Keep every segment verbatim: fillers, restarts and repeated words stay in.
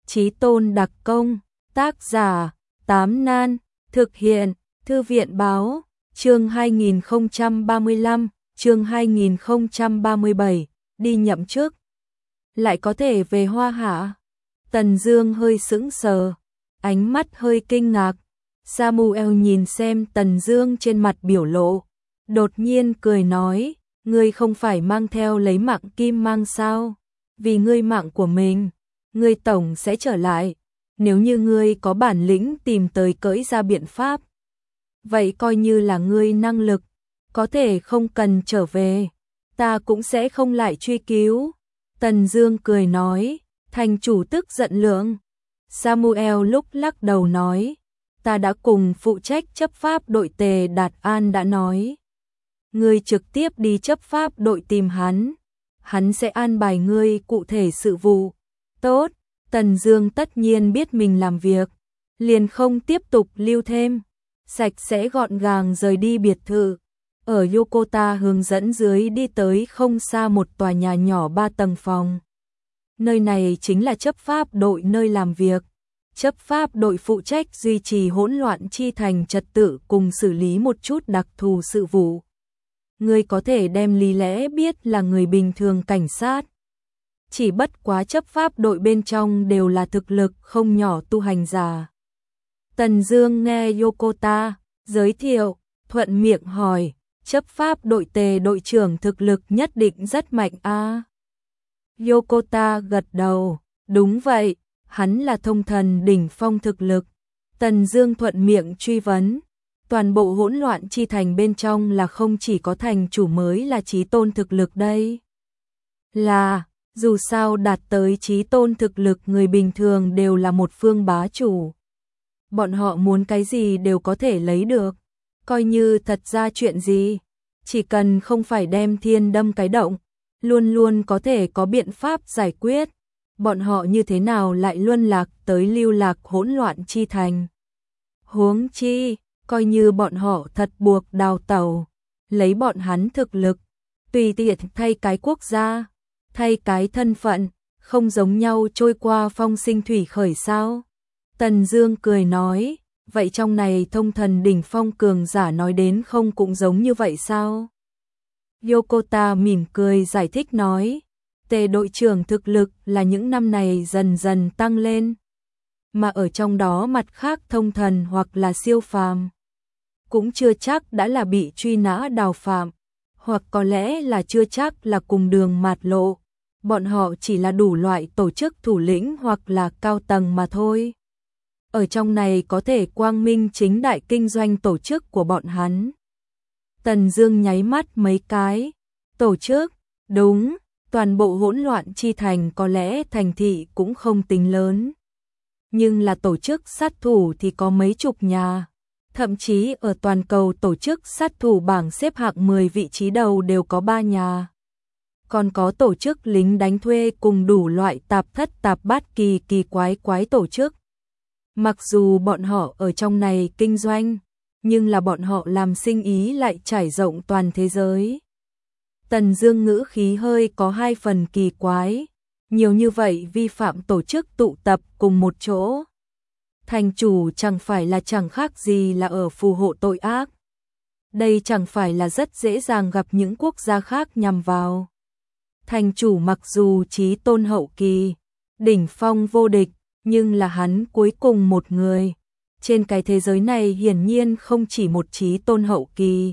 Chí Tôn đặc công, tác giả, Tám Nan, thực hiện, Thư viện báo, chương hai nghìn không trăm ba mươi lăm, chương hai nghìn không trăm ba mươi bảy, đi nhậm chức. Lại có thể về Hoa Hạ? Tần Dương hơi sững sờ, ánh mắt hơi kinh ngạc. Samuel nhìn xem Tần Dương trên mặt biểu lộ, đột nhiên cười nói, ngươi không phải mang theo lấy mạng kim mang sao? Vì ngươi mạng của mình, ngươi tổng sẽ trở lại. Nếu như ngươi có bản lĩnh tìm tới cỡi ra biện pháp, vậy coi như là ngươi năng lực, có thể không cần trở về, ta cũng sẽ không lại truy cứu. Tần Dương cười nói, thành chủ tức giận lượng. Samuel lúc lắc đầu nói, ta đã cùng phụ trách chấp pháp đội Tề Đạt An đã nói, ngươi trực tiếp đi chấp pháp đội tìm hắn, hắn sẽ an bài ngươi cụ thể sự vụ. Tốt, Tần Dương tất nhiên biết mình làm việc, liền không tiếp tục lưu thêm, sạch sẽ gọn gàng rời đi biệt thự. Ở Yokota hướng dẫn dưới đi tới không xa một tòa nhà nhỏ ba tầng phòng. Nơi này chính là chấp pháp đội nơi làm việc. Chấp pháp đội phụ trách duy trì hỗn loạn chi thành trật tự cùng xử lý một chút đặc thù sự vụ. Ngươi có thể đem lý lẽ biết là người bình thường cảnh sát. Chỉ bất quá chấp pháp đội bên trong đều là thực lực không nhỏ tu hành giả. Tần Dương nghe Yokota giới thiệu, thuận miệng hỏi, chấp pháp đội Tề đội trưởng thực lực nhất định rất mạnh a? À? Yokota gật đầu, đúng vậy, hắn là thông thần đỉnh phong thực lực. Tần Dương thuận miệng truy vấn, toàn bộ hỗn loạn chi thành bên trong là không chỉ có thành chủ mới là chí tôn thực lực đây. Là, dù sao đạt tới chí tôn thực lực người bình thường đều là một phương bá chủ. Bọn họ muốn cái gì đều có thể lấy được, coi như thật ra chuyện gì, chỉ cần không phải đem thiên đâm cái động, luôn luôn có thể có biện pháp giải quyết. Bọn họ như thế nào lại luân lạc tới lưu lạc hỗn loạn chi thành? Huống chi, coi như bọn họ thật buộc đào tẩu, lấy bọn hắn thực lực, tùy tiện thay cái quốc gia, thay cái thân phận, không giống nhau trôi qua phong sinh thủy khởi sao? Tần Dương cười nói, vậy trong này thông thần đỉnh phong cường giả nói đến không cũng giống như vậy sao? Yokota mỉm cười giải thích nói, Tề đội trưởng thực lực là những năm này dần dần tăng lên, mà ở trong đó mặt khác thông thần hoặc là siêu phàm, cũng chưa chắc đã là bị truy nã đào phạm, hoặc có lẽ là chưa chắc là cùng đường mạt lộ, bọn họ chỉ là đủ loại tổ chức thủ lĩnh hoặc là cao tầng mà thôi. Ở trong này có thể quang minh chính đại kinh doanh tổ chức của bọn hắn. Tần Dương nháy mắt mấy cái, tổ chức, đúng, toàn bộ hỗn loạn chi thành có lẽ thành thị cũng không tính lớn, nhưng là tổ chức sát thủ thì có mấy chục nhà, thậm chí ở toàn cầu tổ chức sát thủ bảng xếp hạng mười vị trí đầu đều có ba nhà. Còn có tổ chức lính đánh thuê cùng đủ loại tạp thất tạp bát kỳ kỳ quái quái tổ chức. Mặc dù bọn họ ở trong này kinh doanh, nhưng là bọn họ làm sinh ý lại trải rộng toàn thế giới. Tần Dương ngữ khí hơi có hai phần kỳ quái, nhiều như vậy vi phạm tổ chức tụ tập cùng một chỗ. Thành chủ chẳng phải là chẳng khác gì là ở phù hộ tội ác. Đây chẳng phải là rất dễ dàng gặp những quốc gia khác nhằm vào. Thành chủ mặc dù chí tôn hậu kỳ, đỉnh phong vô địch, nhưng là hắn cuối cùng một người. Trên cái thế giới này hiển nhiên không chỉ một chí tôn hậu kỳ.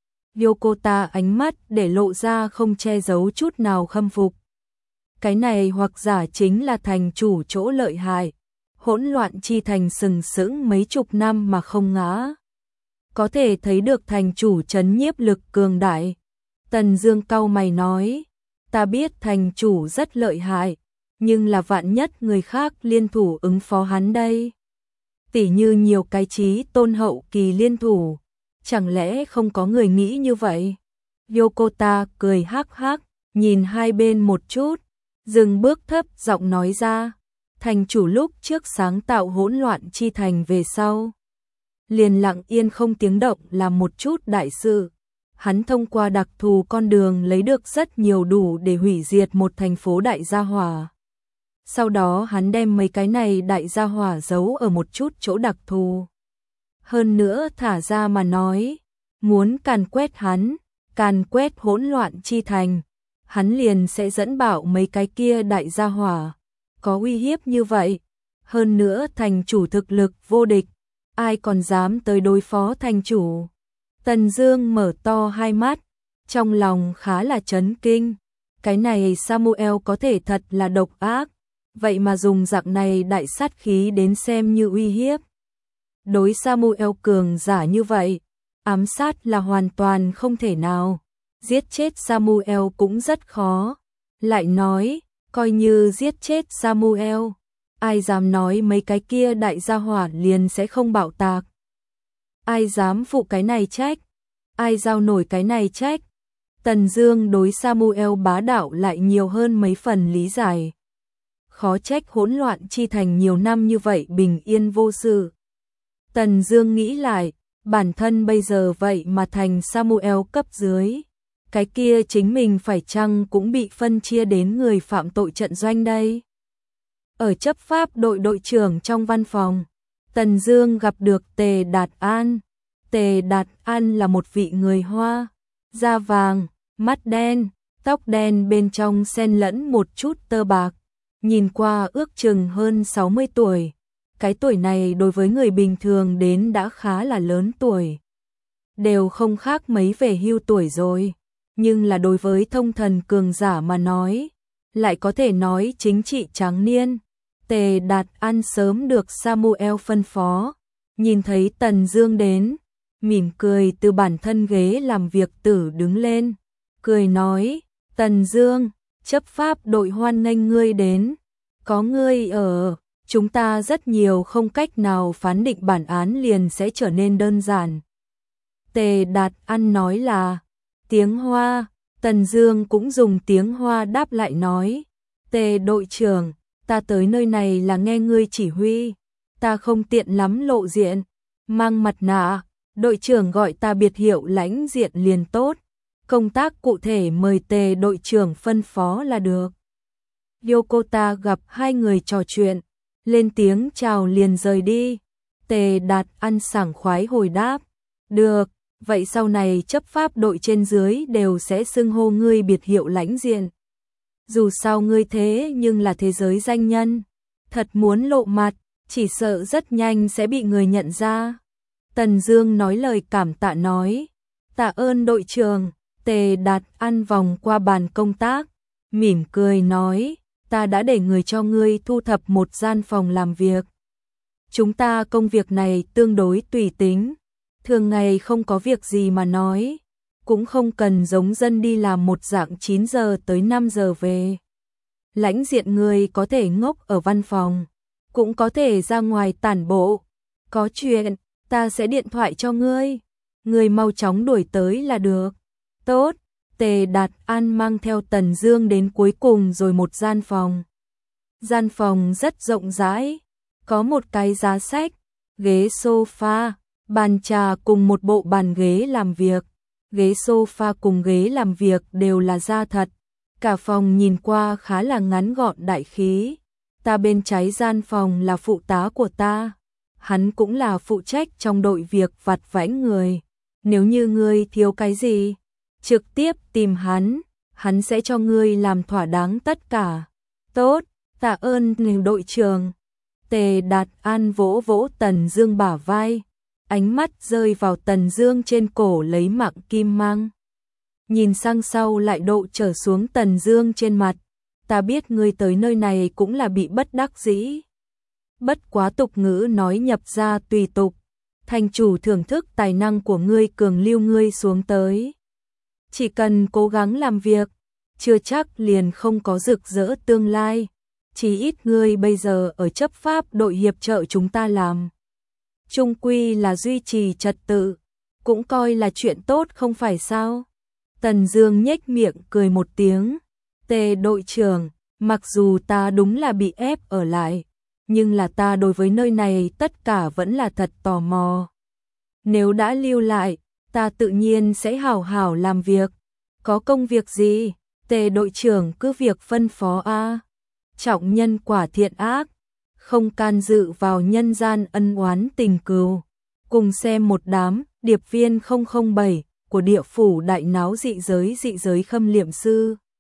Yokota ánh mắt để lộ ra không che giấu chút nào khâm phục. Cái này hoặc giả chính là thành chủ chỗ lợi hại. Hỗn loạn chi thành sừng sững mấy chục năm mà không ngã. Có thể thấy được thành chủ trấn nhiếp lực cường đại. Tần Dương cau mày nói, ta biết thành chủ rất lợi hại, nhưng là vạn nhất người khác liên thủ ứng phó hắn đây. Tỉ như nhiều cái chí tôn hậu kỳ liên thủ, chẳng lẽ không có người nghĩ như vậy? Yokota cười hắc hắc, nhìn hai bên một chút, dừng bước thấp giọng nói ra, thành chủ lúc trước sáng tạo hỗn loạn chi thành về sau, liền lặng yên không tiếng động làm một chút đại sự. Hắn thông qua đặc thù con đường lấy được rất nhiều đủ để hủy diệt một thành phố đại gia hỏa. Sau đó hắn đem mấy cái này đại gia hỏa giấu ở một chút chỗ đặc thù. Hơn nữa thả ra mà nói, muốn càn quét hắn, càn quét hỗn loạn chi thành, hắn liền sẽ dẫn bảo mấy cái kia đại gia hỏa. Có uy hiếp như vậy, hơn nữa thành chủ thực lực vô địch, ai còn dám tới đối phó thành chủ. Tần Dương mở to hai mắt, trong lòng khá là chấn kinh. Cái này Samuel có thể thật là độc ác, vậy mà dùng dạng này đại sát khí đến xem như uy hiếp. Đối Samuel cường giả như vậy, ám sát là hoàn toàn không thể nào. Giết chết Samuel cũng rất khó. Lại nói, coi như giết chết Samuel, ai dám nói mấy cái kia đại gia hỏa liền sẽ không bạo tạc. Ai dám phụ cái này trách, ai giao nổi cái này trách. Tần Dương đối Samuel bá đạo lại nhiều hơn mấy phần lý giải. Khó trách hỗn loạn chi thành nhiều năm như vậy bình yên vô sự. Tần Dương nghĩ lại, bản thân bây giờ vậy mà thành Samuel cấp dưới. Cái kia chính mình phải chăng cũng bị phân chia đến người phạm tội trận doanh đây. Ở chấp pháp đội đội trưởng trong văn phòng, Tần Dương gặp được Tề Đạt An. Tề Đạt An là một vị người Hoa, da vàng, mắt đen, tóc đen bên trong xen lẫn một chút tơ bạc, nhìn qua ước chừng hơn sáu mươi tuổi. Cái tuổi này đối với người bình thường đến đã khá là lớn tuổi, đều không khác mấy về hưu tuổi rồi, nhưng là đối với thông thần cường giả mà nói, lại có thể nói chính trị tráng niên. Tề Đạt An sớm được Samuel phân phó, nhìn thấy Tần Dương đến, mỉm cười từ bản thân ghế làm việc tử đứng lên, cười nói, Tần Dương, chấp pháp đội hoan nghênh ngươi đến, có ngươi ở, chúng ta rất nhiều không cách nào phán định bản án liền sẽ trở nên đơn giản. Tề Đạt An nói là, tiếng Hoa, Tần Dương cũng dùng tiếng Hoa đáp lại nói, Tề đội trưởng, ta tới nơi này là nghe ngươi chỉ huy, ta không tiện lắm lộ diện, mang mặt nạ, đội trưởng gọi ta biệt hiệu lãnh diện liền tốt, công tác cụ thể mời Tề đội trưởng phân phó là được. Yokota gặp hai người trò chuyện, lên tiếng chào liền rời đi. Tề Đạt An sảng khoái hồi đáp, được, vậy sau này chấp pháp đội trên dưới đều sẽ xưng hô ngươi biệt hiệu lãnh diện. Dù sao ngươi thế nhưng là thế giới danh nhân, thật muốn lộ mặt, chỉ sợ rất nhanh sẽ bị người nhận ra. Tần Dương nói lời cảm tạ nói, tạ ơn đội trưởng. Tề Đạt An vòng qua bàn công tác, mỉm cười nói, ta đã để người cho ngươi thu thập một gian phòng làm việc. Chúng ta công việc này tương đối tùy tính, thường ngày không có việc gì mà nói, cũng không cần giống dân đi làm một dạng chín giờ tới năm giờ về. Lãnh diện người có thể ngốc ở văn phòng, cũng có thể ra ngoài tản bộ, có chuyện, ta sẽ điện thoại cho ngươi, ngươi mau chóng đuổi tới là được. Tốt, Tề Đạt An mang theo Tần Dương đến cuối cùng rồi một gian phòng. Gian phòng rất rộng rãi, có một cái giá sách, ghế sofa, bàn trà cùng một bộ bàn ghế làm việc. Ghế sofa cùng ghế làm việc đều là da thật. Cả phòng nhìn qua khá là ngắn gọn đại khí. Ta bên trái gian phòng là phụ tá của ta. Hắn cũng là phụ trách trong đội việc vặt vãnh người. Nếu như ngươi thiếu cái gì, trực tiếp tìm hắn, hắn sẽ cho ngươi làm thỏa đáng tất cả. Tốt, tạ ơn đội trưởng. Tề Đạt An vỗ vỗ Tần Dương bả vai, ánh mắt rơi vào Tần Dương trên cổ lấy mạng kim mang. Nhìn sang sau lại độ trở xuống Tần Dương trên mặt, ta biết ngươi tới nơi này cũng là bị bất đắc dĩ. Bất quá tục ngữ nói nhập gia tùy tục, thành chủ thưởng thức tài năng của ngươi cường lưu ngươi xuống tới. Chỉ cần cố gắng làm việc, chưa chắc liền không có rực rỡ tương lai. Chỉ ít ngươi bây giờ ở chấp pháp đội hiệp trợ chúng ta làm, chung quy là duy trì trật tự, cũng coi là chuyện tốt không phải sao? Tần Dương nhếch miệng cười một tiếng, Tề đội trưởng, mặc dù ta đúng là bị ép ở lại, nhưng là ta đối với nơi này tất cả vẫn là thật tò mò. Nếu đã lưu lại, ta tự nhiên sẽ hảo hảo làm việc. Có công việc gì, Tề đội trưởng cứ việc phân phó a. trọng nhân quả thiện ác, không can dự vào nhân gian ân oán tình cừu. Cùng xem một đám điệp viên không không bảy của địa phủ đại náo dị giới dị giới khâm liệm sư.